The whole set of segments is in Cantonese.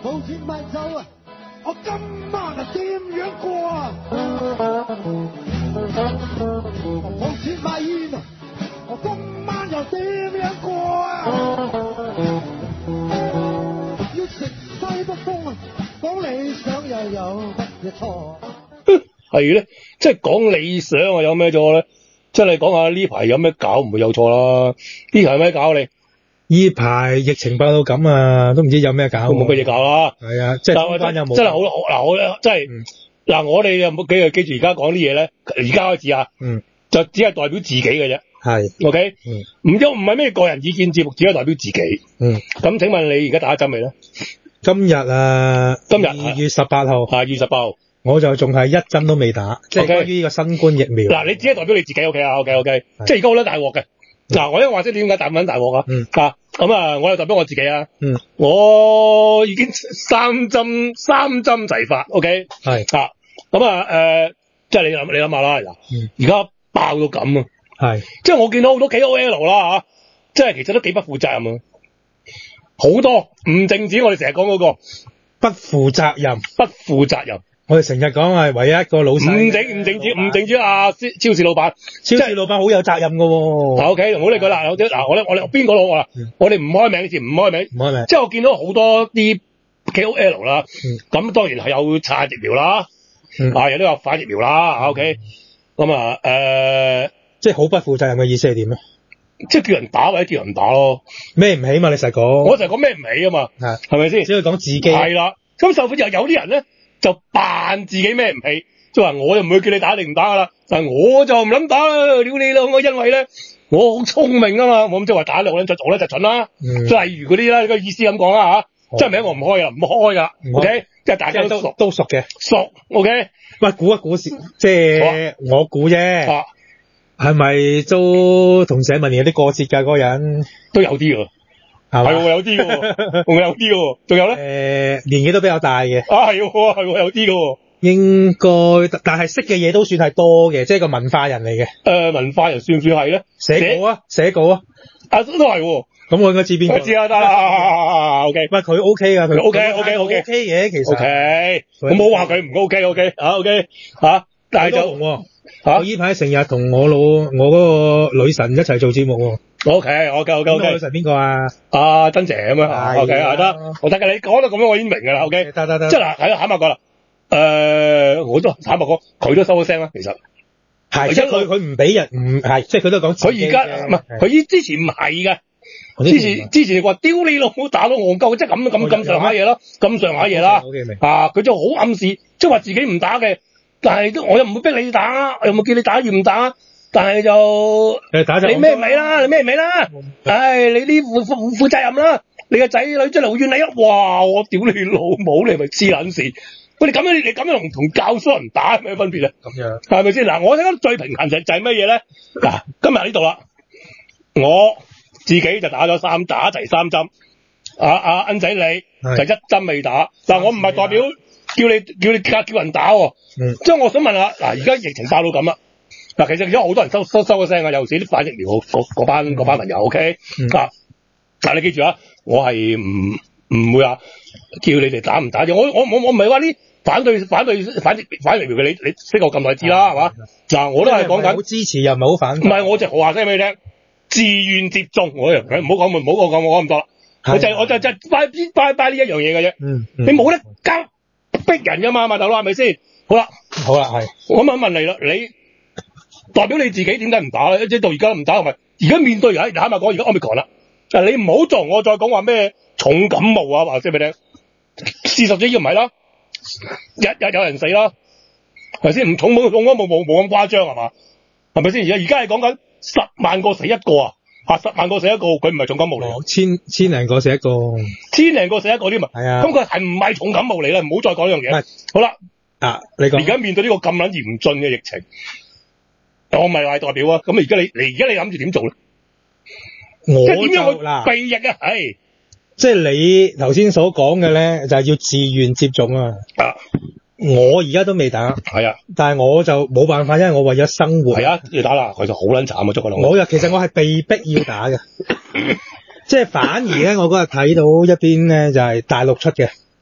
冇錢買酒啊！我今晚啊點樣過啊？冇錢買煙啊！我今晚又點樣過啊？要食西北風啊！講理想又有乜嘢錯？ 係咧，即係講理想啊，有咩錯咧？即係你講下呢排有咩搞，唔會有錯啦。呢排有咩搞你？ 呢排疫情爆到咁啊，都唔知有咩搞。 冇乜嘢搞啦。 係啊，即係通關有冇？ 真係好嗱，我咧真係嗱，我哋又冇記住而家講啲嘢咧，而家開始啊，就只係代表自己嘅啫。 係 ，OK，唔係咩個人意見節目，只係代表自己。咁請問你而家打針未咧？ 今日啊，2月18號， 係2月18號。 我就仲係一針都未打，即係關於呢個新冠疫苗。 嗱，你只係代表你自己 OK 啊 ，OK， 即係而家好多大鑊嘅。嗱，我因為話知點解大鑊啊？咁啊，我又代表我自己啊。我已經三針齊發 ，OK。係咁即係你諗下啦，而家爆到咁啊，係，即係我見到好多 KOL 啦嚇，即係其實都幾不負責任啊，好多唔淨止我哋成日講嗰個不負責任。我哋成日講係唯一一個老細， 唔淨止啊！超市老闆， 超市老闆好有責任㗎喎。 OK，唔好理佢啦。嗱，我哋邊個好啊？我哋唔開名先，唔開名。即係我見到好多啲 KOL 啦，咁當然係有撐疫苗啦，有啲有反疫苗啦。OK，咁即係好不負責任嘅意思係點咧？ 即係叫人打或者叫人打咯， 孭唔起嘛？你成日講， 我成日講孭唔起啊嘛，係咪先？ 只係講自己。 係啦，咁受苦又有啲人咧。就扮自己孭唔起，即係話我又唔會叫你打你唔打噶啦，但係我就唔諗打啦，屌你老母！因為咧我好聰明啊嘛，我咁即係話打你我咧就蠢啦，即係例如嗰啲啦，個意思咁講啦嚇，即係名我唔開噶，唔開噶 ，OK， 即係大家都熟嘅，OK， 喂，估一估先，即係我估啫，係咪都同社民連有啲過節㗎？嗰個人都有啲喎。係喎，有啲喎，仲有咧？ 年紀都比較大嘅。 係喎，有啲喎。 應該，但係識嘅嘢都算係多嘅，即係個文化人嚟嘅。 文化人算唔算係咧？ 寫稿啊。 都係喎。 咁我應該知邊個？ 我知啦，得啦。OK。 喂，佢 OK 㗎，佢 OK 嘅，其實。 OK。我冇話佢唔 OK。但係就我依排成日同我嗰個女神一齊做節目喎。 OK。 女神邊個啊？ 珍姐咁樣。OK，得，我得㗎。你講到咁樣，我已經明㗎啦。OK。得。即係嗱，係坦白講啦。我都坦白講，佢都收咗聲啦。其實係，即係佢唔俾人，唔係，即係佢都講。 佢而家唔係，佢之前唔係㗎。之前話屌你老母打到戇鳩，即係咁上下嘢啦，咁上下嘢啦。佢就好暗示，即係話自己唔打嘅。但係我又唔會逼你打，又冇叫你打要唔打，但係就你咩咪啦，你呢啲負責任啦，你個仔女真係好怨你啊！哇，我屌你老母，你係咪黐撚線？喂，你咁樣同教唆人打有咩分別啊？咁樣係咪先？嗱，我睇緊最平衡就係乜嘢咧？嗱，今日呢度啦，我自己就打齊3針，恩仔你就1針未打，但係我唔係代表。叫人打喎，即係我想問下，嗱，而家疫情爆到咁啦，嗱，其實而家好多人收咗聲啊，尤其是啲反疫苗嗰班朋友 ，OK，但係你記住啊，我係唔會話叫你哋打唔打啫，我唔係話啲反疫苗嘅，你識我咁耐知啦，係嘛？嗱，我都係講緊， 好支持又唔係好反， 唔係我就話聲俾你聽，自願接種，我唔好講咁多啦，我就拜呢一樣嘢嘅啫，你冇得交。逼人噶嘛，大佬係咪先？好啦，係。我問你啦，你代表你自己點解唔打咧？即係到而家都唔打，係咪？而家面對坦白講，而家 Omicron 啦，你唔好做，我再講話咩重感冒啊，話聲俾你聽。事實上要唔係啦，日有人死啦，係咪先？唔重感冒冇咁誇張係嘛？係咪先？而家係講緊10萬個死一個啊！10萬個死一個，佢唔係重感冒嚟。 千零個死一個。 千零個死一個添嘛？係啊。咁佢係唔係重感冒嚟咧？唔好再講呢樣嘢。好啦。你講。而家面對呢個咁撚嚴峻嘅疫情，我唔係話代表啊。咁而家你諗住點做咧？即係點樣去避疫啊？係。 即係你頭先所講嘅咧，就係要自願接種啊。我而家都未打。係啊。但係我就冇辦法，因為我為咗生活。係啊，要打啦，佢就好撚慘啊，捉個窿。其實我係被逼要打嘅。即係反而咧，我嗰日睇到一邊咧就係大陸出嘅，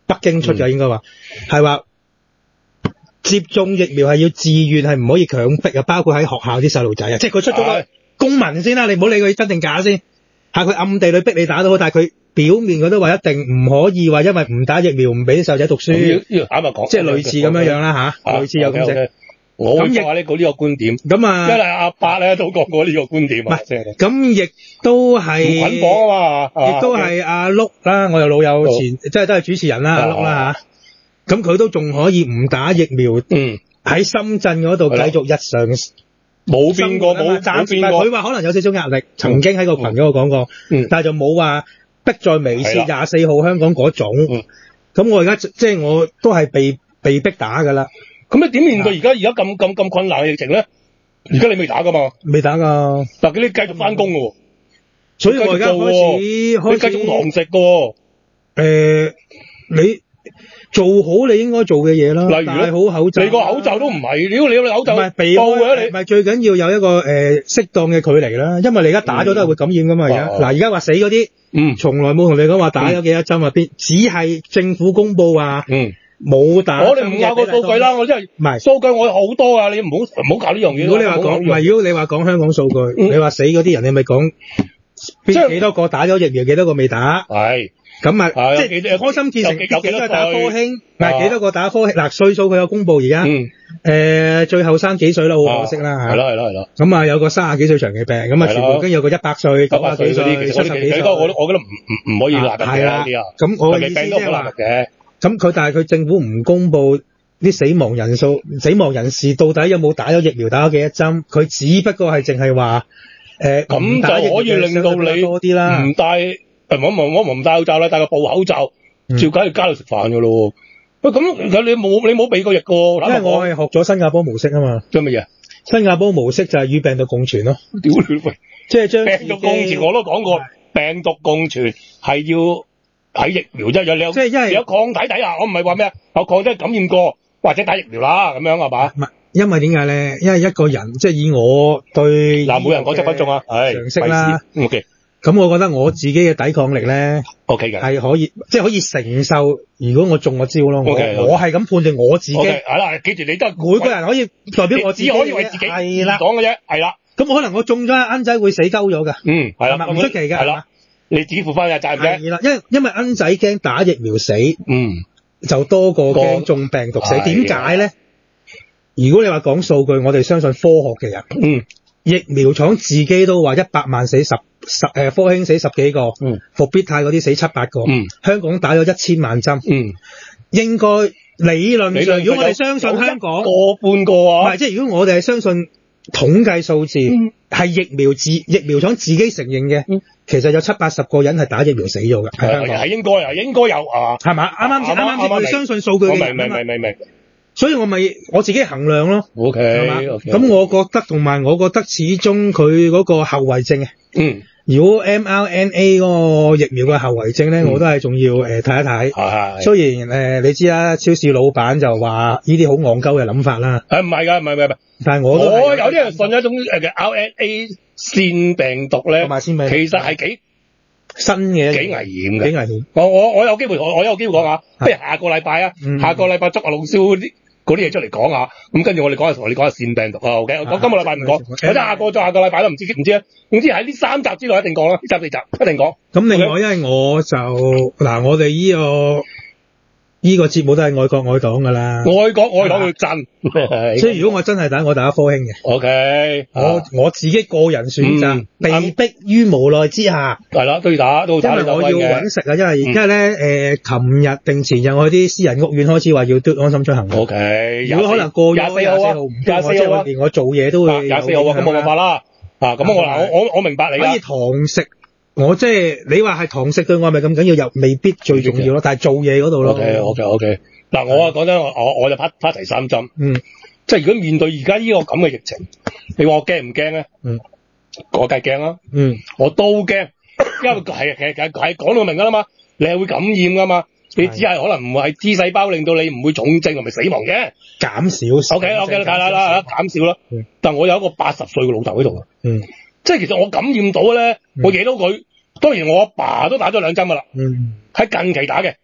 北京出嘅應該話係話接種疫苗係要自願，係唔可以強迫啊，包括喺學校啲細路仔啊，即係佢出咗個公文先啦，你唔好理佢真定假先，係佢暗地裏逼你打都好，但係佢表面佢都話一定唔可以話因為唔打疫苗唔俾細路仔讀書， 要坦白講， 即係類似咁樣啦嚇，類似有咁嘅。 我會話呢個觀點， 咁啊， 因為阿伯咧都講過呢個觀點啊， 咁亦都係捆綁啊嘛， 亦都係阿碌啦，我有老友即係都係主持人啦，阿碌啦嚇，咁佢都仲可以唔打疫苗，喺深圳嗰度繼續日常冇變過，冇變過。 佢話可能有少少壓力，曾經喺個群嗰度講過，但係就冇話迫在眉睫24號香港嗰種。咁我而家即係我都係被逼打㗎啦。 咁你點面對而家咁困難嘅疫情咧？而家你未打㗎嘛？ 未打㗎。 但係你繼續翻工㗎喎， 所以我而家開始繼續堂食㗎喎。你做好你應該做嘅嘢啦， 例如戴好口罩。 你個口罩都唔係，如果你有口罩唔係鼻部嘅你， 唔係最緊要有一個適當嘅距離啦，因為你而家打咗都係會感染㗎嘛。而家嗱，而家話死嗰啲，從來冇同你講話打咗幾多針啊，只係政府公佈話，冇打。 我哋唔拗個數據啦，我真係唔係數據，我有好多啊，你唔好搞呢樣嘢。 如果你話講，唔係如果你話講香港數據，你話死嗰啲人，你咪講幾多個打咗疫苗，幾多個未打？係。咁啊，即係開心見誠，有幾多個打科興？嗱，幾多個打科興？嗱，歲數佢有公佈而家。最後生幾歲啦？好可惜啦嚇。係咯。咁啊，有個30幾歲長期病，咁啊，全部跟有個100歲、90幾歲、70幾歲。 我覺得唔可以納入嘅呢啲啊。 咁我嘅意思即係話，咁但係佢政府唔公佈啲死亡人數、死亡人士到底有冇打咗疫苗、打咗幾多針？佢只不過係淨係話咁就可以令到你多啲啦， 唔戴。我唔戴口罩啦，戴個布口罩，照梗要加度食飯噶咯。喂，咁你冇避過疫㗎？ 因為我係學咗新加坡模式啊嘛。 做乜嘢？ 新加坡模式就係與病毒共存咯。 屌你喂！ 即係將病毒共存我都講過，病毒共存係要喺疫苗啫，有即係因為有抗體底下，我唔係話咩啊，有抗體感染過或者打疫苗啦，咁樣係嘛？ 唔係，因為點解咧？因為一個人即係以我對嗱，每人講7分鐘啊， 常識啦。 OK。 咁我覺得我自己嘅抵抗力咧 ，OK 嘅， 係可以，即係可以承受。如果我中咗招咯，我係咁判斷我自己。 係啦，記住你都每個人可以代表我自己， 只可以為自己係啦講嘅啫，係啦。 咁可能我中咗恩仔會死鳩咗㗎。 係啦， 唔出奇㗎。係啦， 你自己負翻嘅責任啫。 係啦，因為恩仔驚打疫苗死，就多過驚中病毒死。點解咧？如果你話講數據，我哋相信科學嘅人。疫苗廠自己都話100萬死科興死10幾個，復必泰嗰啲死7-8個，香港打咗1000萬針，應該理論上，如果我哋相信香港個半個啊， 唔係即係如果我哋係相信統計數字，係疫苗廠自己承認嘅，其實有70-80個人係打疫苗死咗嘅，喺香港係應該有啊，係嘛？啱先我哋相信數據嘅人明。所以我自己衡量咯。 OK， 咁我覺得始終佢嗰個後遺症如果 mRNA 嗰個疫苗嘅後遺症咧，我都係仲要睇一睇。雖然你知啦，超市老闆就話呢啲好戇鳩嘅諗法啦。唔係㗎，唔係。但係我有啲人信一種嘅 RNA 腺病毒咧，其實係幾新嘅，幾危險嘅，幾危險。我有機會講下，不如下個禮拜啊，下個禮拜捉阿老蕭嗰啲嘢出嚟講下，咁跟住我哋講下腺病毒啊 ，OK？我今個禮拜唔講，或者下個禮拜都唔知啊。總之喺呢3集之內一定講啦，呢3、4集一定講。咁另外，因為我就嗱，我哋呢個節目都係愛國愛黨噶啦，愛國愛黨要真。所以如果我真係打，我打科興嘅。OK，我自己個人選擇，被逼於無奈之下，係啦，都要打，因為我要搵食啊，因為咧琴日定前日我啲私人屋苑開始話要嘟安心出行。OK，如果可能過咗24號唔24號啊，連我做嘢都會24號啊，咁冇辦法啦。咁我明白你啦。可以堂食。我即係你話係堂食對我係咪咁緊要？又未必最重要咯，但係做嘢嗰度咯。OK。嗱，我講真，我就拍第3針。即係如果面對而家呢個咁嘅疫情，你話我驚唔驚咧？我梗係驚啦。我都驚，因為係講到明㗎啦嘛，你係會感染㗎嘛，你只係可能唔係 T 細胞令到你唔會重症同埋死亡嘅，減少。OK，睇啦，減少啦。但我有一個80歲嘅老豆喺度。即係其實我感染到咧，我惹到佢。當然我阿爸都打咗2針㗎啦，喺近期打嘅，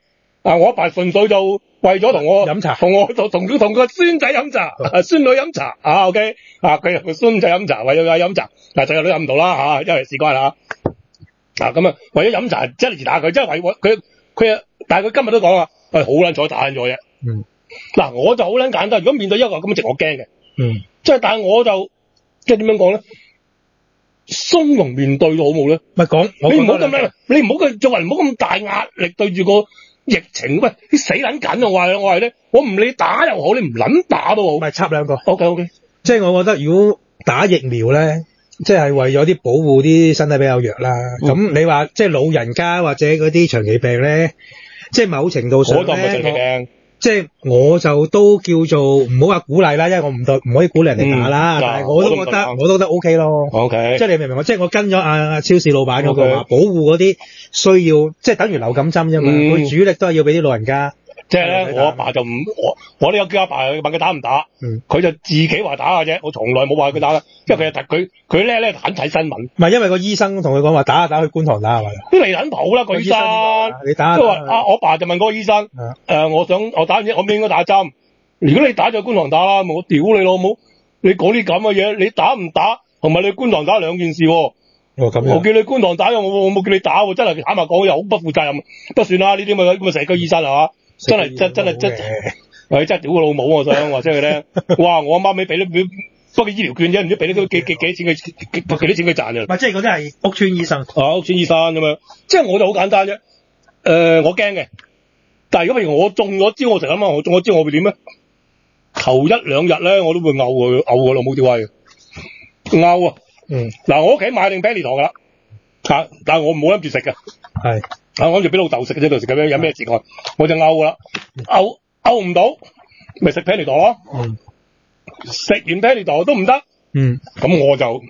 我阿爸純粹就為咗同我飲茶， 同個孫仔飲茶，孫女飲茶，OK，佢又個孫仔飲茶，為咗佢飲茶，但係細路都飲唔到啦，因為事關啦，咁啊，為咗飲茶，即係打佢，即係為佢，但係佢今日都講啦，好撚彩打撚咗啫。嗱，我就好撚簡單，如果面對一個咁嘅情，我驚嘅。即係，但係我就即係點樣講咧？鬆容面對到好冇咧？咪講，你唔好咁樣，你唔好佢做人唔好咁大壓力對住個疫情，喂，啲死撚緊啊！我話咧，我唔理打又好，你唔撚打都好，咪插兩個。OK， 即係我覺得如果打疫苗咧，即係為咗啲保護啲身體比較弱啦。咁你話即係老人家或者嗰啲長期病咧，即係某程度上咧，長期病。即係我就都叫做唔好話鼓勵啦，因為我唔可以鼓勵人哋打啦，但係我都覺得 OK 咯。OK，即係你明唔明？即係我跟咗超市老闆嗰個話，保護嗰啲需要，即係等於流感針啫嘛。佢主力都係要俾啲老人家。即係咧，我阿爸就唔我都有叫阿爸問佢打唔打，佢就自己話打嘅啫，我從來冇話佢打啦，因為佢叻咧睇新聞。唔係因為個醫生同佢講話打去觀塘打係咪？都嚟撚譜啦個醫生，你打。即係話我爸就問嗰個醫生，我打完我唔應該打針，如果你打就去觀塘打啦，我屌你老母，你講啲咁嘅嘢，你打唔打同埋你去觀塘打兩件事喎。我叫你觀塘打，我冇叫你打喎，真係坦白講又好不負責任，不算啦，呢啲咁成個醫生係嘛？真係真係屌個老母，我想話即係佢咧，哇！我阿媽尾俾咗不過醫療券啫，唔知俾咗幾多錢佢賺嘅。唔係即係嗰啲係屋邨醫生。屋邨醫生咁樣，即係我就好簡單啫。我驚嘅，但係如果譬如我中咗招，我成日諗我中咗招我會點咧？頭一兩日咧，我都會嘔個老母屌閪嘅，嘔啊！嗱，我屋企買定 Penny 糖噶啦，但係我冇諗住食嘅。係。我諗住俾老豆食嘅啫，到時咁樣有咩事幹，我就嘔噶啦，嘔唔到，咪食 Penny 糖咯。食完 Penny 糖都唔得，咁我就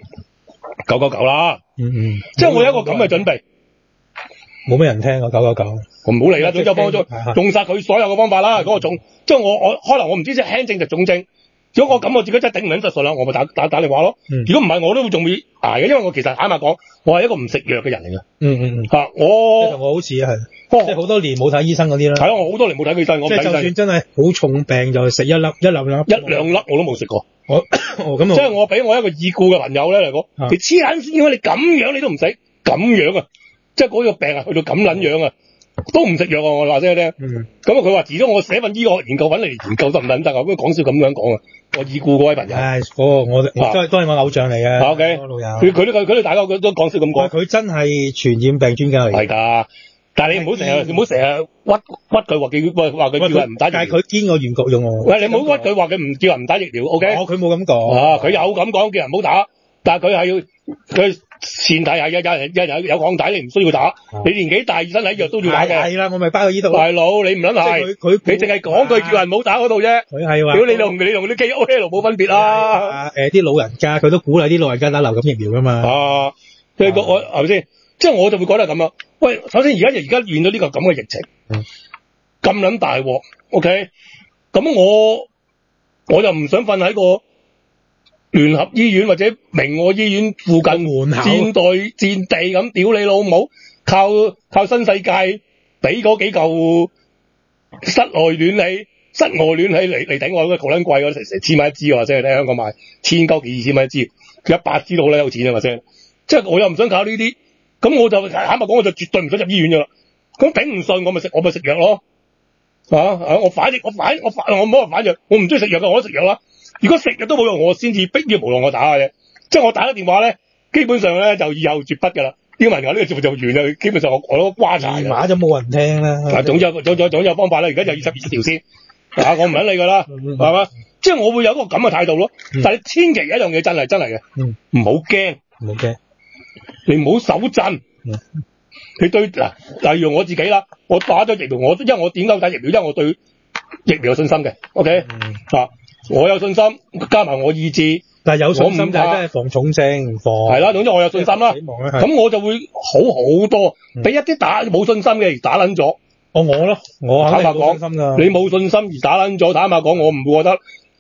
999啦。即係我有一個咁嘅準備。冇咩人聽啊，999。我唔好嚟啦，總之幫咗用晒佢所有嘅方法啦。嗰個種，即係我可能我唔知即係輕症就重症。如果我咁我自己真係頂唔緊實順啦，我咪打電話咯。如果唔係我都仲會捱嘅，因為我其實坦白講，我係一個唔食藥嘅人嚟嘅。我好似係，即係好多年冇睇醫生嗰啲啦。係啊，我好多年冇睇醫生，即係就算真係好重病就食一兩粒我都冇食過。咁即係我俾我一個已故嘅朋友咧嚟講，你黐撚線嘅，你咁樣你都唔使咁樣啊！即係嗰個病啊，去到咁撚樣啊！都唔食藥啊！我話聲咧，咁佢話遲咗我寫份醫學研究揾嚟研究得唔得啊？咁講笑咁樣講啊！我已故嗰位朋友，我都係我偶像嚟嘅。OK，佢哋大家都講笑咁講。佢真係傳染病專家嚟。係㗎，但係你唔好成日屈佢話佢叫人唔打疫苗。但係佢堅我原局用喎。喂，你唔好屈佢話佢唔叫人唔打疫苗。OK，佢冇咁講。佢有咁講，叫人唔好打，但係佢係要佢。前提係有抗體，你唔需要打。你年紀大，身體弱都要打嘅。係啦，我咪包喺呢度。大佬，你唔撚係，你淨係講句叫人唔好打嗰度啫。佢係話，如果你同啲 KOL 冇分別啦。啲老人家佢都鼓勵啲老人家打流感疫苗噶嘛。即係我係咪先？即係我就會覺得咁啦。喂，首先而家遇到呢個咁嘅疫情，咁撚大鑊 ，OK？咁我就唔想瞓喺個聯合醫院或者明愛醫院附近門口戰地咁屌你老母，靠新世界俾嗰幾嚿室內暖氣嚟頂我，嗰個好撚貴，成千蚊一支喎，即係喺香港賣1000鳩幾2000蚊一支，100支都好撚有錢啊嘛，即係我又唔想靠呢啲，咁我就坦白講，我就絕對唔想入醫院噶啦。咁頂唔順，我咪食藥咯。我唔好話反藥，我唔中意食藥嘅，我都食藥啦。如果食藥都冇用，我先至逼於無奈我打嘅啫。即係我打咗電話咧，基本上咧就以後絕筆噶啦。英文話呢個節目就完啦，基本上我都瓜柴。電話就冇人聽啦。總有方法啦。而家就22條線，我唔撚理佢啦，係嘛？即係我會有一個咁嘅態度咯。但係你千祈有一樣嘢真係嘅，唔好驚，你唔好手震。你對例如我自己啦，我打咗疫苗，因為我點解打疫苗？因為我對疫苗有信心嘅。OK，我有信心，加埋我意志。但係有信心就係真係防重症，係啦。總之我有信心啦，咁我就會好多。俾一啲冇信心嘅而打撚咗。我坦白講，你冇信心而打撚咗，坦白講，我唔會覺得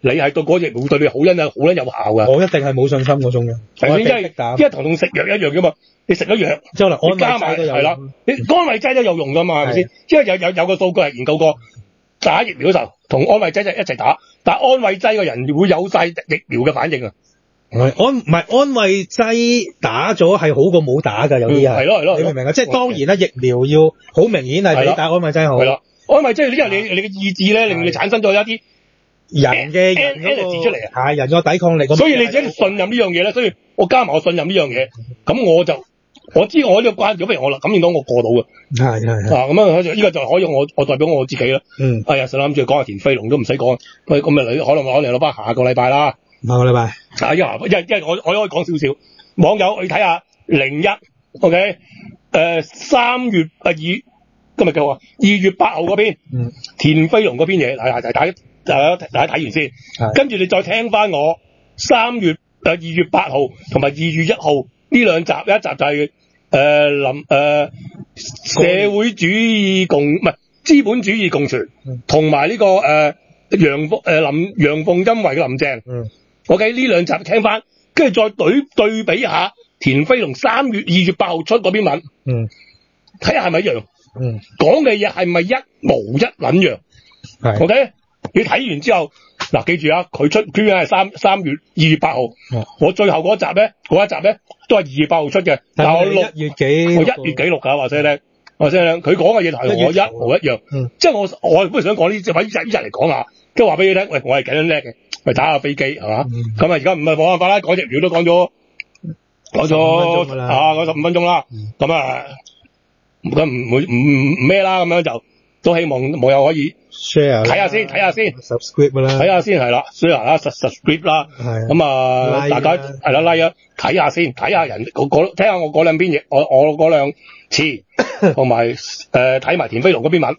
你係對嗰隻疫苗對你好有效㗎。 我一定係冇信心嗰種嘅。 因為同食藥一樣㗎嘛，你食咗藥， 即係安慰加埋係啦，你安慰劑都有用㗎嘛，係咪先？因為有個數據係研究過，打疫苗嗰時候同安慰劑一齊打，但係安慰劑嘅人會有晒疫苗嘅反應啊。 安慰劑打咗係好過冇打㗎，有啲係。係咯，你明唔明啊？即係當然啦，疫苗要好明顯係比打安慰劑好。係啦， 安慰劑因為你嘅意志咧，令你產生咗一啲人嘅 energy出嚟啊，係人嘅抵抗力。 所以你只要信任呢樣嘢咧，所以我加埋我信任呢樣嘢，咁我知我呢個關，如果譬如我感染到我過到嘅，係咁樣呢個就可以我代表我自己啦。哎呀，實諗住講下田飛龍都唔使講，咁可能我哋攞翻下個禮拜啦。 下個禮拜因為我可以講少少，網友去睇下01 3月今日嘅話2月8號嗰邊，田飛龍嗰邊嘢，大家睇完先，跟住你再聽翻我2月8號同埋2月1號呢兩集，一集就係社會主義唔係資本主義共存，同埋呢個楊鳳欣為嘅林鄭。OK 呢兩集聽翻，跟住再對比下田飛龍2月8號出嗰篇文，睇下係咪一樣，講嘅嘢係咪一模一撚樣？OK， 你睇完之後，嗱記住啊，佢出居然係2月8號，我最後嗰一集咧都係2月8號出嘅，但係我1月幾錄㗎，或者咧，佢講嘅嘢係我一模一樣，即係我本來想講呢，就揾一日嚟講下，即係話俾你聽，喂，我係幾撚叻嘅。去打下飛機係嘛？咁而家唔係冇辦法啦，講疫苗都講咗15分鐘啦。咁唔咩啦，咁樣就都希望網友可以 share 睇下先，subscribe 啦，睇下先係啦 ，share 啦 ，subscribe 啦。咁大家係啦 like 啊，睇下先，睇下人睇下我嗰兩篇嘢，我嗰兩次，同埋睇埋田飛龍嗰篇文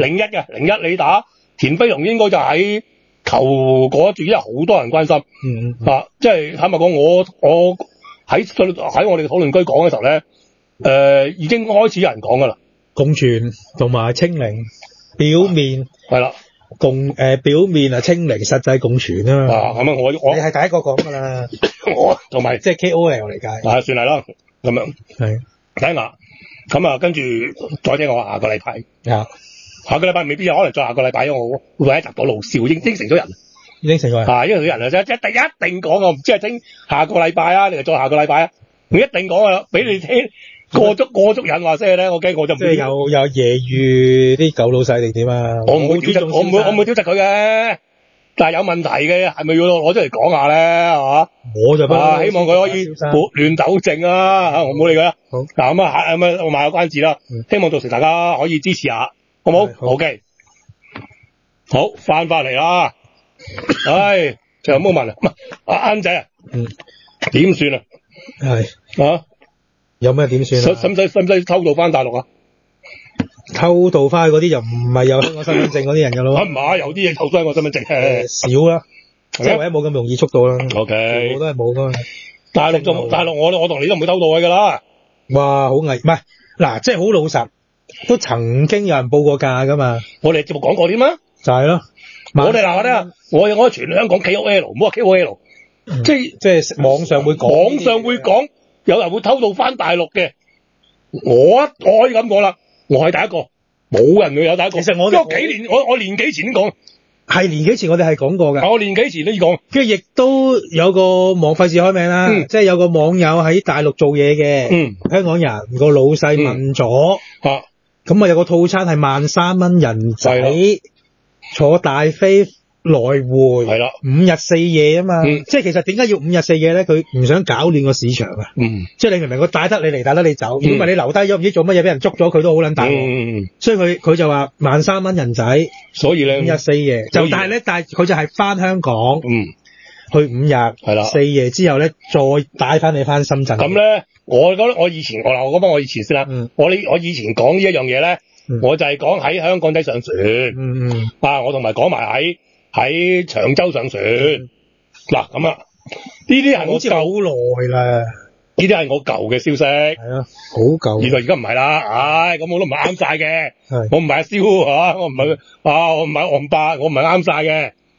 ，01你打田飛龍應該就喺頭嗰一段，因為好多人關心，即係坦白講，我喺我哋嘅討論區講嘅時候咧，已經開始有人講噶啦， 共存同埋清零，表面係啦， 表面清零，實際共存啊嘛。 咁啊，我你係第一個講噶啦， 我同埋即係 KOL 嚟計， 算係啦，咁樣係睇下，咁啊，跟住再聽我下個禮拜。下個禮拜未必有，可能再下個禮拜，因為我會喺集到路笑應承咗人， 應承咗人， 因為佢人一定講，我唔知係聽下個禮拜啊，你係再下個禮拜啊，我一定講噶啦，俾你聽過足癮話聲咧，我驚我就即係有揶揄啲狗老細定點啊？ 我唔會屌窒，我唔會屌窒佢嘅，但係有問題嘅，係咪要攞出嚟講下咧？係嘛？我就希望佢可以撥亂糾正啊！我唔好理佢啦。好嗱，咁我賣個關子啦，希望到時大家可以支持下。好冇 ？OK， 好翻嚟啦。仲有冇問啊？唔係阿啱仔啊，點算啊？係有咩點算啊？ 使唔使偷渡翻大陸啊？ 偷渡翻去嗰啲就唔係有香港身份證嗰啲人噶咯。 唔係，有啲嘢偷翻我身份證少啦，即係或者冇咁容易捉到啦。 OK， 全部都係冇噶嘛。 大陸我同你都唔會偷渡去噶啦。 哇，好危，唔係嗱，即係好老實。都曾經有人報過價噶嘛？我哋節目講過啲咩？就係咯， 我哋嗱我全香港 KOL， 唔好話 KOL，即係網上會講，有人會偷渡翻大陸嘅。我可以咁講啦，我係第一個，冇人會有第一個。其實我年幾前講，係年幾前我哋係講過嘅。我年幾前都已講， 跟住亦都有個網費事開名啦，即係有個網友喺大陸做嘢嘅，香港人個老細問咗。咁啊有個套餐係13,000蚊人仔，坐大飛來回，係啦，5日4夜啊嘛，即係其實點解要5日4夜咧？佢唔想搞亂個市場啊，即係你明唔明？佢帶得你嚟，帶得你走，如果唔係你留低咗唔知做乜嘢，俾人捉咗佢都好撚大鑊，所以佢就話13,000蚊人仔，所以咧5日4夜，但係佢就係翻香港，去5日係啦4夜之後咧，再帶翻你翻深圳。咁咧。我覺得我以前先啦，我以前講呢一樣嘢咧，我就係講喺香港仔上船，我同埋講埋喺長洲上船，嗱咁啊，呢啲係我舊好耐啦，呢啲係我舊嘅消息，係啊，好舊，原來而家唔係啦，咁我都唔係啱晒嘅，我唔係阿蕭我唔係我唔係王伯，我唔係啱晒嘅，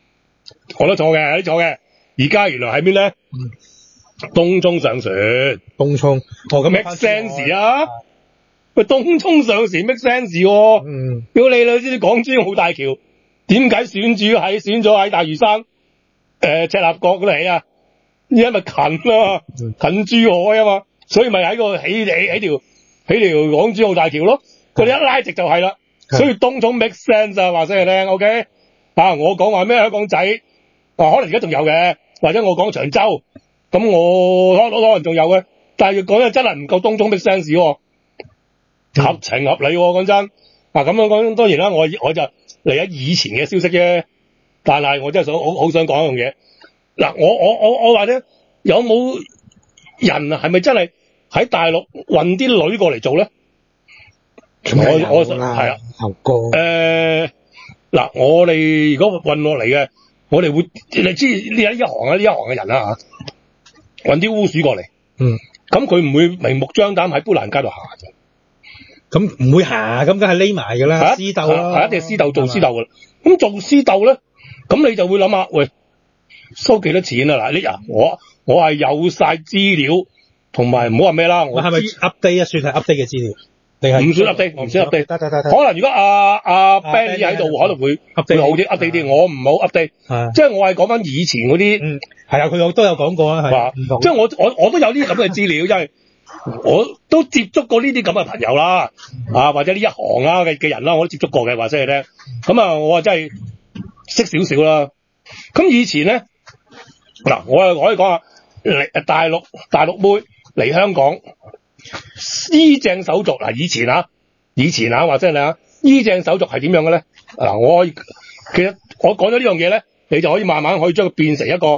我都錯嘅，有啲錯嘅。而家原來喺邊咧？東涌上船。 東涌，咁 make sense 啊！喂，東涌上船 make sense 喎。屌你老知港珠澳大橋點解選咗喺大嶼山赤鱲角嗰度起啊？因為近啊，近珠海啊嘛，所以咪喺個起條港珠澳大橋咯。佢哋一拉直就係啦，所以東涌 make sense 啊，話聲你聽 ，OK？ 我講話咩香港仔可能而家仲有嘅，或者我講長洲，咁我可能仲有嘅，但係講真真係唔夠東涌 make sense 喎，合情合理喎，講真。咁樣講當然啦，我就嚟咗以前嘅消息啫，但係我真係好想講一樣嘢。嗱，我話咧，有冇人係咪真係喺大陸運啲女過嚟做咧？我係啊， 牛哥。 嗱，我哋如果運落嚟嘅，我哋會你知呢一行嘅人啦嚇，運啲烏鼠過嚟。咁佢唔會明目張膽喺砵蘭街度行嘅。 咁唔會行，咁梗係匿埋㗎啦，私鬥啦。 係一定係私鬥做私鬥㗎啦。咁做私鬥咧，咁你就會諗下，喂，收幾多錢啊？嗱，我係有晒資料，同埋唔好話咩啦。我係咪 update 啊？算係 update 嘅資料，定係唔算 update？唔算 update。得。 可能如果阿 Benny 喺度，可能會 update 好啲 ，update 啲。我唔好 update。即係我係講翻以前嗰啲。 係啊，佢都有講過啊。係。 即係我都有呢啲咁嘅資料，因為我都接觸過呢啲咁嘅朋友啦，或者呢一行啦嘅人啦，我都接觸過嘅，話聲你聽。咁我真係識少少啦。咁以前咧，嗱，我可以講下大陸妹嚟香港依正手續嗱，以前話聲你依正手續係點樣嘅咧？嗱，其實我講咗呢樣嘢咧，你就可以慢慢可以將佢變成一個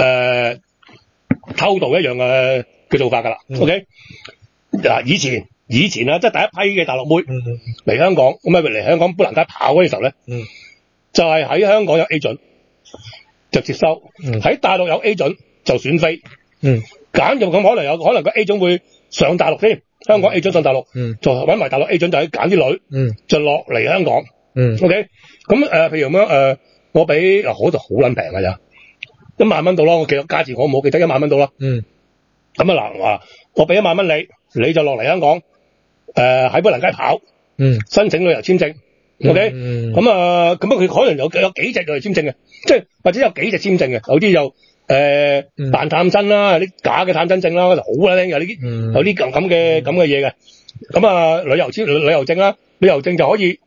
偷渡一樣嘅做法㗎啦。OK， 嗱，以前即係第一批嘅大陸妹嚟香港，咁嚟香港砵蘭街跑嗰陣時候咧，就係喺香港有 agent 就接收，喺大陸有 agent 就選飛，揀就咁可能個 agent 會上大陸添，香港 agent 上大陸，就揾埋大陸 agent 就係揀啲女，就落嚟香港。OK， 咁譬如咁樣我俾嗱嗰度好撚平㗎咋，1萬蚊到啦，我記得價錢我唔好記得，1萬蚊到啦。咁嗱，我俾1萬蚊你就落嚟香港，喺砵蘭街跑，申請旅遊簽證。OK， 咁佢可能有幾隻旅遊簽證嘅，即係或者有幾隻簽證嘅，有啲就扮探親啦，有啲假嘅探親證啦，就好啦，有啲咁嘅嘢嘅。咁旅遊證啦，旅遊證就可以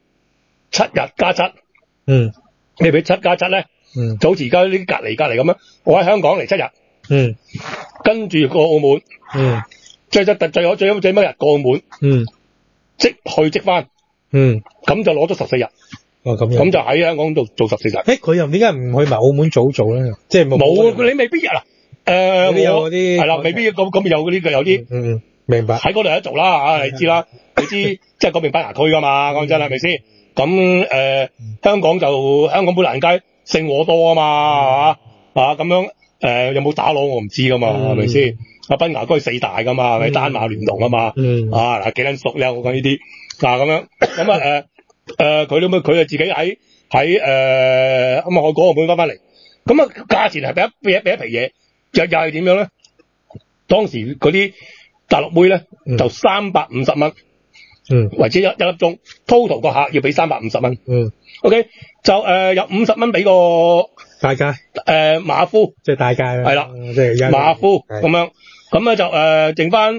7日加7。你俾7加7咧，就好似而家呢啲隔離咁樣。我喺香港嚟7日，跟住過澳門，最尾一日過澳門，即去即翻，咁就攞咗14日。咁就喺香港度做14日。 佢又點解唔去埋澳門早做咧？即係冇，你未必啦。 有嗰啲係啦，未必咁有呢個有啲。 明白。 喺嗰度有得做啦，你知啦，你知即係嗰邊北牙區噶嘛，講真係咪先？咁香港砵蘭街勝我多啊嘛，咁樣有冇打鑼我唔知噶嘛，係咪先？北牙區4大噶嘛，係咪單馬聯動啊嘛？嗱幾撚熟咧？我講呢啲嗱咁樣佢就自己喺咁我講澳門翻嚟，咁價錢係俾一皮嘢，又係點樣咧？當時嗰啲大陸妹咧就350蚊。或者一粒鐘 ，total 個客要俾350蚊。OK， 就有50蚊俾個大街， 馬夫， 即係大街啦。 係啦，即係馬夫咁樣，咁咧就剩翻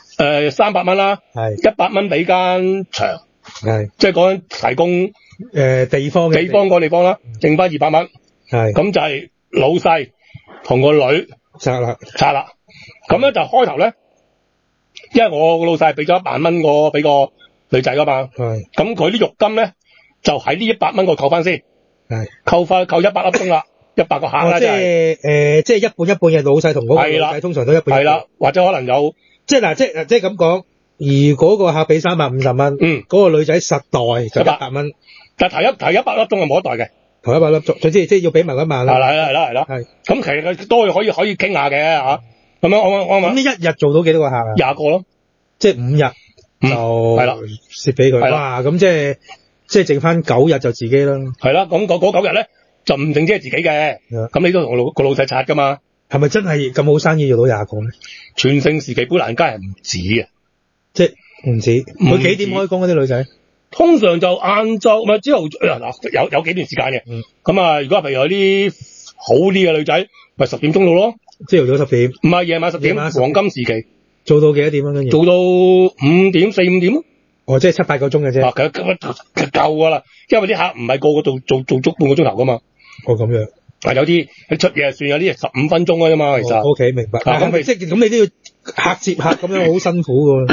300蚊啦。係100蚊俾間場，係即係講提供地方啦，剩翻200蚊。係咁就係老細同個女拆啦。咁咧就開頭咧。因為我個老細俾咗1萬蚊我俾個女仔噶嘛，咁佢啲肉金咧就喺呢100蚊我扣翻先，扣100粒鐘啦，100個客啦，即係一半一半嘅老細同嗰個女仔通常都一半。係啦， 或者可能有即係咁講，如果個客俾350蚊，嗰個女仔實袋就100蚊， 但係提100粒鐘係冇得袋嘅， 頭100粒鐘，總之即係要俾埋1萬啦。 係啦，咁其實佢都可以傾下嘅嚇。咁樣我咁你一日做到幾多個客啊 ？20個咯， 即係5日就係啦，蝕俾佢。哇！咁即係剩翻9日就自己啦。 係啦，咁嗰9日咧， 就唔淨止係自己嘅，咁你都同個老細刷噶嘛？ 係咪真係咁好生意做到廿個咧？ 全盛時期砵蘭街係唔止嘅， 即係唔止。佢幾點開工嗰啲女仔？ 通常就晏晝，咪之後嗱有幾段時間嘅。咁啊，如果譬如有啲好啲嘅女仔，咪10點鐘到咯。 朝頭早10點。 唔係夜晚10點，黃金時期。 做到幾多點啊？跟住。 做到5點4、5點咯。 哦，即係7、8個鐘嘅啫。 佢夠噶啦，因為啲客唔係個個做足半個鐘頭噶嘛。 哦，咁樣。 有啲你出嘢算，有啲15分鐘嘅啫嘛，其實。 OK，明白。咁即係咁，你都要客接客咁樣，好辛苦噶。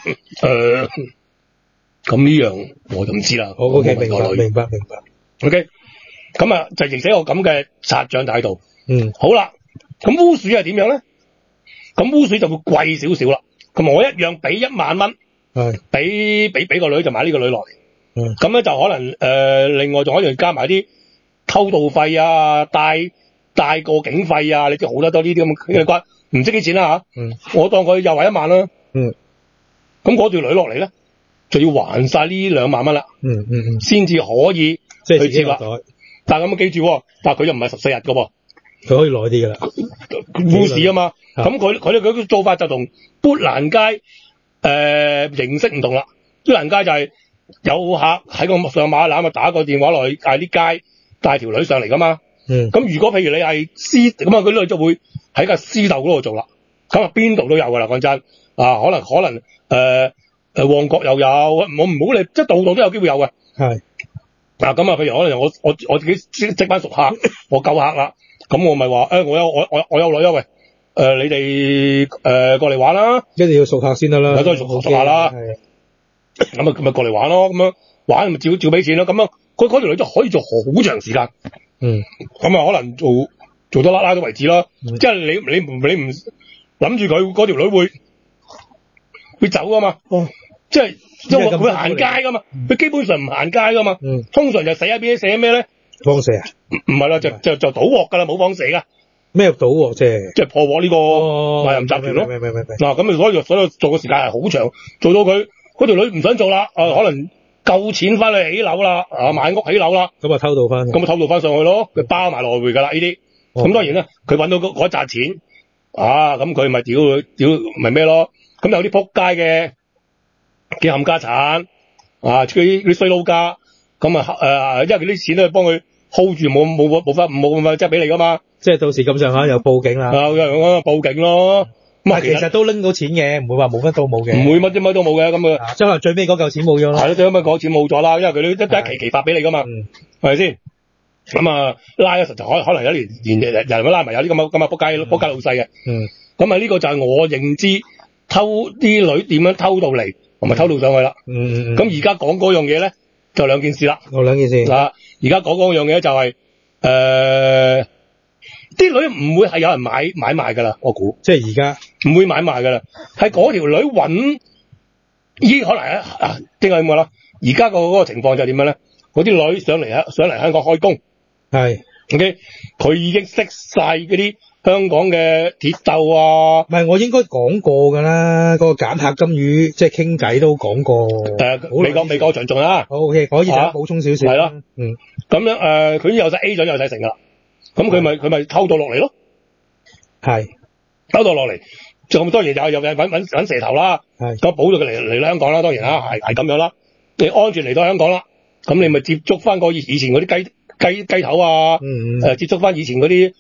咁呢樣我就唔知啦。 OK，明白。 OK，咁啊就形成一個咁嘅殺賬態度。好啦，咁污水係點樣咧？咁污水就會貴少少啦。咁我一樣俾1萬蚊，俾個女就買呢個女落嚟。咁咧就可能另外仲可以加埋啲偷渡費啊、帶過境費啊，你知好多呢啲咁嘅關，唔知幾錢啦吓。我當佢又話1萬啦。咁嗰條女落嚟咧，就要還晒呢2萬蚊啦。先至可以去接啦。但係咁記住，但係佢又唔係14日噶噃， 佢可以耐啲噶啦。 護士啊嘛，咁佢嘅做法就同砵蘭街形式唔同啦。砵蘭街就係有客喺個上馬欄啊打個電話落去嗌啲街帶條女上嚟噶嘛。咁如果譬如你係咁啊，佢啲女就會喺架私竇嗰度做啦。咁啊邊度都有噶啦，講真啊，可能旺角又有，我唔好理，即係度度都有機會有嘅。 係嗱咁啊，譬如可能我自己積翻熟客，我夠客啦，咁我咪話我有女啊喂，你哋過嚟玩啦， 一定要熟客先得啦， 都係熟客啦，咁咪過嚟玩咯，咁樣玩咪照俾錢咯，咁樣佢嗰條女就可以做好長時間，咁啊可能做得拉都為止啦，即係你唔諗住佢嗰條女會走噶嘛，即係會行街噶嘛，佢基本上唔行街噶嘛，通常就死喺邊寫咩咧？ 放蛇啊？ 唔係啦，就賭鑊噶啦，冇放蛇噶。 咩賭鑊啫？ 即係破獲呢個賣淫集團咯。嗱咁所以做嘅時間係好長，做到佢嗰條女唔想做啦，可能夠錢翻去起樓啦，買屋起樓啦， 咁啊偷渡翻上去咯，佢包埋來回噶啦呢啲。咁當然啦，佢搵到嗰一紮錢，咁佢咪屌咪咩咯？咁有啲仆街嘅冚家產，啲衰佬家，咁因為佢啲錢都係幫佢 hold 住，冇法即係俾你噶嘛。 即係到時咁上下又報警啦。 有人講報警咯。咁其實都拎到錢嘅，唔會話冇乜都冇嘅。 唔會乜都冇嘅咁啊。 即係最尾嗰嚿錢冇咗啦。 係咯，最尾嗰錢冇咗啦，因為佢都一期發俾你噶嘛，係咪先？咁拉嘅時候就可能有連人都拉埋有啲咁嘅仆街老細嘅。咁呢個就係我認知偷啲女點樣偷到嚟，同埋偷到上去啦。咁而家講嗰樣嘢咧，就兩件事啦。 兩件事。 而家講嗰樣嘢就係啲女唔會係有人買賣噶啦，我估。即係而家唔會買賣噶啦，係嗰條女揾，可能點解咁講啦？而家嗰個情況就係點樣咧？嗰啲女上嚟香港開工，係 OK， 佢已經識晒嗰啲香港嘅鐵鬥啊。唔係，我應該講過噶啦，嗰個揀客金魚即係傾偈都講過。未夠詳盡啦。OK，可以補充少少。係咯，咁樣佢有晒 A 獎有晒成噶啦。咁佢咪偷到落嚟咯，係偷到落嚟，仲咁多嘢又揾蛇頭啦，咁保咗佢嚟香港啦，當然啦，係咁樣啦，你安全嚟到香港啦，咁你咪接觸翻個以前嗰啲雞頭啊，接觸翻以前嗰啲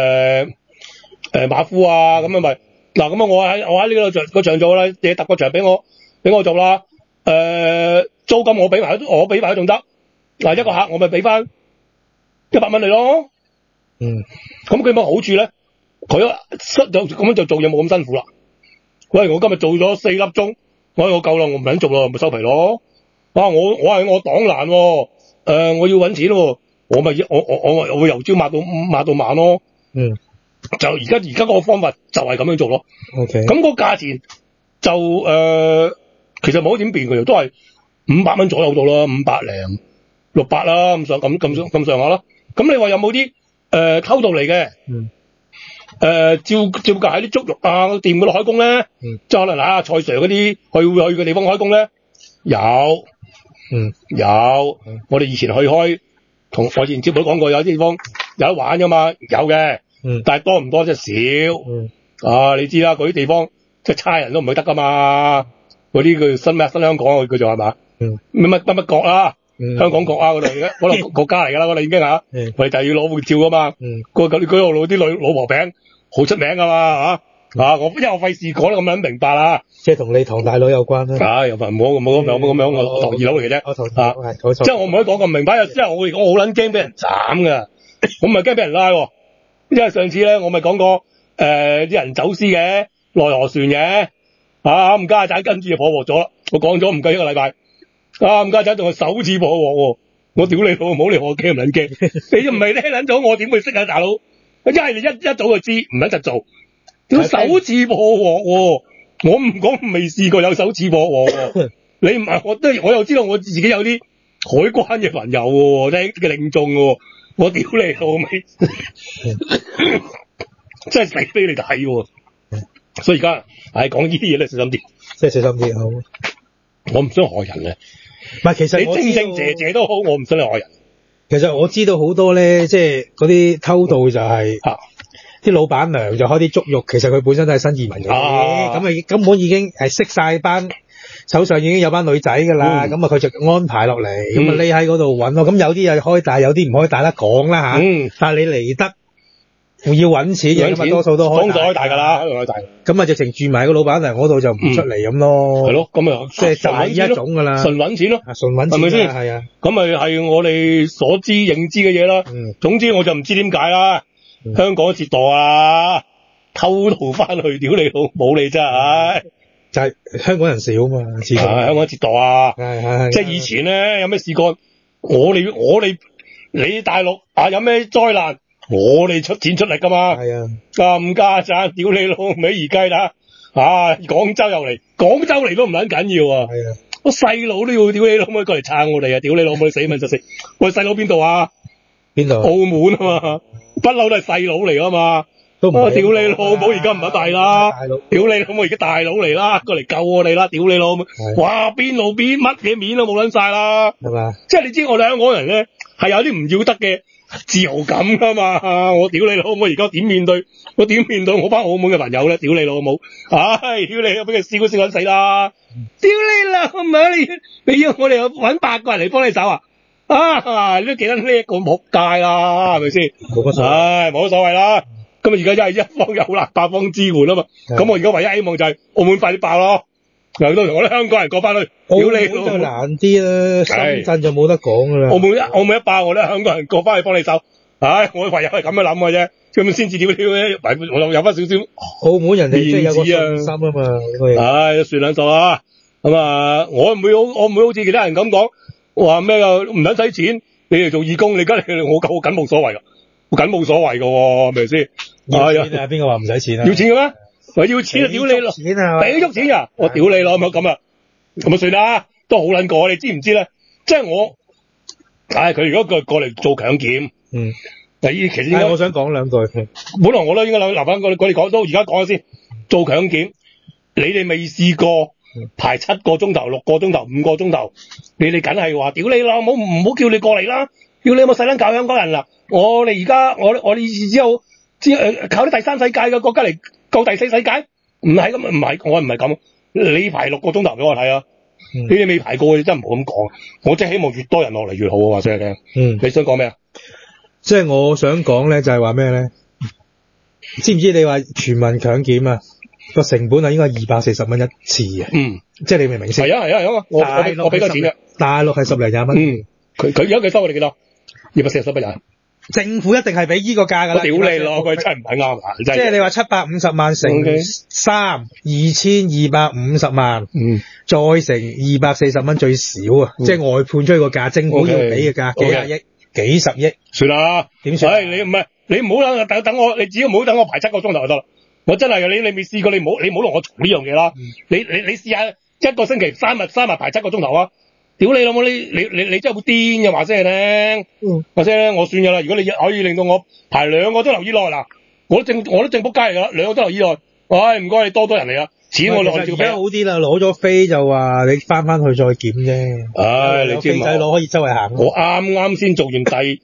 馬夫啊，咁樣咪嗱，咁我喺呢個場做啦，你揼個場俾我做啦，租金我俾埋都仲得，嗱一個客我咪俾翻100蚊你咯。咁佢有冇好處咧？佢咁樣就做嘢冇咁辛苦啦。喂，我今日做咗4粒鐘，我夠啦，我唔想做啦，咪收皮咯。我係我黨難，我要搵錢咯，我會由朝抹到晚咯。就而家嗰個方法就係咁樣做咯。OK，咁個價錢就其實冇乜點變嘅，都係500蚊左右到啦，500零600啦，咁上下啦。咁你話有冇啲偷渡嚟嘅，照計喺啲粥肉店嗰度開工咧，即係可能蔡 Sir 嗰啲去嘅地方開工咧，有，我哋以前去開同我以前節目都講過，有啲地方有得玩噶嘛，有嘅，但係多唔多即係少，你知啦，嗰啲地方即係差人都唔去得噶嘛，嗰啲叫新香港佢做係嘛，乜國啦，香港國啊嗰度國家嚟噶啦，嗰度已經嚇，我哋就要攞護照噶嘛，嗰度攞啲老婆餅好出名噶嘛因為我費事講得咁樣明白啦， 即係同你堂大佬有關啦。 又唔好咁樣，我堂二佬嚟嘅啫。 我堂二佬係冇錯。 即係我唔可以講咁明白，即係我好撚驚俾人斬㗎。我唔係驚俾人拉喎，因為上次咧我咪講過啲人走私嘅內河船嘅，冚家鏟跟住就破獲咗啦。我講咗唔夠一個禮拜，冚家鏟仲係首次破獲喎。我屌你老母，你我驚唔撚驚？你都唔係叻撚咗，我點會識啊大佬？一係你一早就知，唔撚實做。屌首次破獲喎，我唔講未試過有首次破獲喎。你唔係我又知道我自己有啲海關嘅朋友喎，聽嘅領眾喎，我屌你老味，真係死俾你睇喎。所以而家講呢啲嘢咧，小心啲， 即係小心啲好。 我唔想害人嘅， 唔係其實我你正謝都好，我唔想你害人。 其實我知道好多咧，即係嗰啲偷渡就係啲老闆娘就開啲足浴，其實佢本身都係新移民嘅，咁根本已經係識晒班手上已經有班女仔㗎啦，咁佢就安排落嚟，咁匿喺嗰度揾咯。咁有啲又開大，有啲唔開大得講啦嚇。但係你嚟得要揾錢嘅，咁多數都開大㗎啦，開大。咁直情住埋個老闆娘嗰度就唔出嚟咁咯。係咯，咁即係就係呢一種㗎啦。純揾錢咯，純揾錢係咪先？係啊。咁咪係我哋所知認知嘅嘢啦。總之我就唔知點解啦。香港折墮啊，偷渡翻去，屌你老母你真係，就係香港人少啊嘛，香港折墮啊，即係以前咧有咩事幹，我哋你大陸有咩災難，我哋出錢出力噶嘛，冚家鏟，屌你老味而家啦，廣州又嚟，廣州嚟都唔撚緊要啊，我細佬都要屌你老母過嚟撐我哋啊，屌你老母死咪就死，我細佬邊度啊？邊度？澳門啊嘛。不嬲都係細佬嚟啊嘛，屌你老母而家唔係大啦，屌你老母而家大佬嚟啦，過嚟救我哋啦，屌你老母，哇邊路邊乜嘢面都冇撚晒啦，係嘛？即係你知我哋香港人咧係有啲唔要得嘅自由感噶嘛，我屌你老母而家點面對我班澳門嘅朋友咧，屌你老母，屌你俾佢笑都笑撚死啦，屌你老母你要我哋揾8個人嚟幫你走啊？你都記得呢一個仆街啦，係咪先？冇乜所謂，冇乜所謂啦。咁而家真係一方有難，八方支援啊嘛。咁我而家唯一希望就係澳門快啲爆咯。又到同我啲香港人過翻去，屌你老母！澳門就難啲啦，深圳就冇得講噶啦。澳門一爆，我啲香港人過翻去幫你手。我唯有係咁樣諗嘅啫，咁先至屌我有翻少少。澳門人哋即係有個信心啊嘛。算兩數啊。咁我唔會好似其他人咁講。話咩啊？唔使使錢，你哋做義工，你梗係我緊冇所謂噶，我緊冇所謂噶，係咪先？要錢啊？邊個話唔使錢啊？要錢嘅咩？話要錢啊！屌你咯！俾足錢啊！我屌你咯！咁啊，算啦，都好撚過，你知唔知咧？即係我，佢如果過嚟做強檢，其實應該我想講兩句。本來我都應該留翻佢哋講，都而家講咗先。做強檢，你哋未試過？排7個鐘頭、6個鐘頭、5個鐘頭，你哋梗係話屌你啦，唔好叫你過嚟啦，叫你有冇細撚教香港人啦？我哋而家我哋只有靠啲第三世界嘅國家嚟救第四世界，唔係咁，唔係我唔係咁，你排6個鐘頭俾我睇啊！你哋未排過，你真係唔好咁講。我真係希望越多人落嚟越好啊！話聲聽，你想講咩啊？即係我想講咧，就係話咩咧？知唔知你話全民強檢啊？個成本應該240蚊一次嘅，即係你明唔明先？係啊，我俾多錢嘅，大陸係10零20蚊，佢而家佢收我哋幾多？240蚊人，政府一定係俾呢個價㗎啦。屌你咯，佢真係唔係啱啊！即係你話750萬乘3，2250萬，再乘240蚊最少啊！即係外判出去個價，政府要俾嘅價，幾廿億、幾十億，算啦，點算？你唔好等我，你只要唔好等我排7個鐘頭就得啦。我真係你未試過，你唔好同我嘈呢樣嘢啦。你試下1個星期3日排7個鐘頭啊！屌你老母，你真係好癲嘅，話聲聽，話聲我算㗎啦。如果你可以令到我排2個鐘頭以內嗱，我都正仆街嚟㗎啦，2個鐘頭以內。唔該你多人嚟啦。 錢我攞住俾。 而家好啲啦，攞咗飛就話你翻去再檢啫。 唉，你知唔仔攞可以周圍行。 我啱先做完第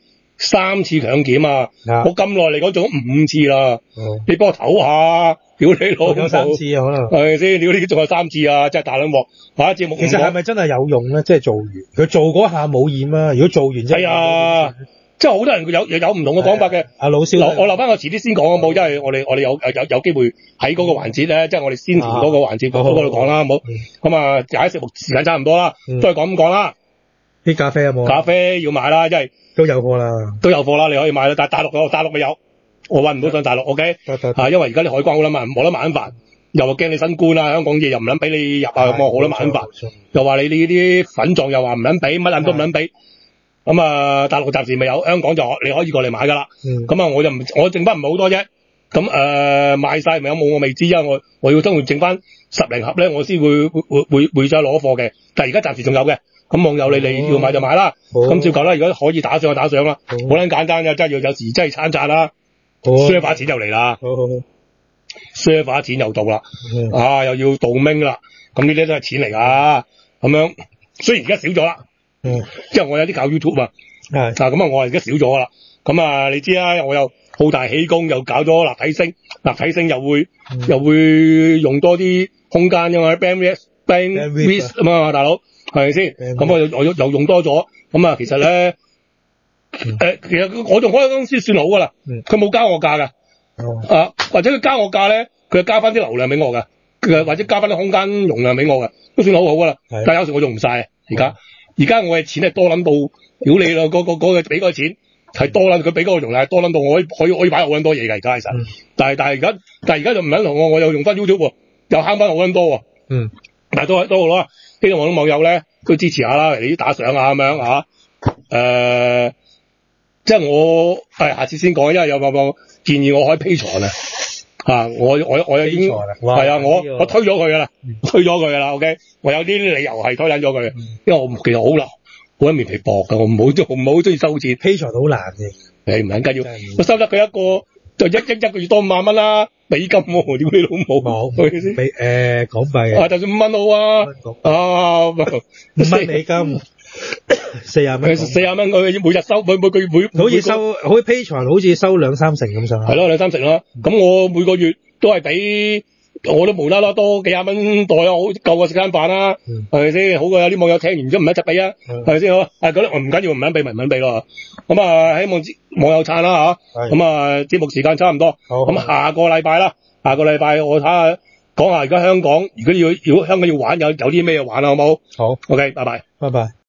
3次強檢啊！我咁耐嚟講做咗5次啦。你幫我唞下，屌你老母！ 有3次啊，可能。 係先？屌你仲有3次啊！真係大撚鑊。下節目其實係咪真係有用咧？即係做完佢做嗰下冇驗啊！如果做完真係啊！即係好多人有唔同嘅講法嘅。阿老蕭， 我留翻我遲啲先講好冇？因為我哋有機會喺嗰個環節咧，即係我哋先前嗰個環節嗰度講啦，好冇？咁啊，解節目時間差唔多啦，都係咁講啦。 啲咖啡有冇？ 咖啡要買啦，因為都有貨啦，你可以買啦。但係大陸未有，我搵唔到上大陸。OK，因為而家啲海關好撚麻煩，又話驚你新冠啊，香港嘢又唔撚俾你入啊，咁好撚麻煩。又話你啲粉狀又話唔撚俾，乜撚都唔撚俾。咁啊，大陸暫時未有，香港就你可以過嚟買噶啦。咁啊，我剩翻唔係好多啫。咁賣晒咪有冇我未知啊。我要等佢剩翻10零盒咧，我先會再攞貨嘅。但係而家暫時仲有嘅。咁網友你哋要買就買啦。咁照舊啦，如果可以打賞就打賞啦。好撚簡單嘅，真係有時真係撐賺啦。server 錢就嚟啦。server 錢又到啦。又要盜名啦。咁呢啲都係錢嚟㗎。咁樣雖然而家少咗啦。即係我有啲搞 YouTube 啊，咁我而家少咗啦。咁啊，你知啦，我又好大喜功，又搞咗立體聲又會用多啲空間㗎嘛 bandwidth 啊嘛，大佬係咪先？咁我又用多咗。咁啊，其實咧，其實我仲開公司算好噶啦，佢冇加我價噶，或者佢加我價咧，佢就加翻啲流量俾我噶，或者加翻啲空間容量俾我噶，都算好噶啦。但係有時我用唔晒而家我嘅錢係多撚到，屌你啦！嗰個俾嗰個錢係多撚，佢俾嗰個容量係多撚到，我可以擺好撚多嘢㗎而家其實。但係而家就唔撚同我又用翻 YouTube 喎，又慳翻好撚多喎。但係都好啦，希望我啲網友咧都支持下啦，你啲打賞啊咁樣嚇。即係我下次先講，因為有建議我開 Patreon 啊。我已經係啊，我推咗佢㗎啦，OK， 我有啲理由係推撚咗佢嘅，因為我其實好難，好撚面皮薄㗎，我唔好中意收錢。 Patreon 好難嘅， 唔緊要，我收得佢一個就一個月多5萬蚊啦，美金喎，屌你老母，冇， 港幣就算5蚊好啊 ，5蚊美金。40蚊 ，40蚊佢每日收，每好似收，好似 Patreon 好似收2-3成咁上下。 係咯，2-3成啦。咁我每個月都係俾，我都無啦啦多幾廿蚊袋啊，好夠我食餐飯啦，係咪先？好過有啲網友聽完咗唔一齊俾啊，係咪先？好，嗰啲唔緊要，唔肯俾咪唔肯俾咯。咁啊，希望網友撐啦嚇。咁啊，節目時間差唔多。咁下個禮拜我睇下講下而家香港，如果香港要玩有啲咩玩啊，好冇？好 ，OK，拜拜。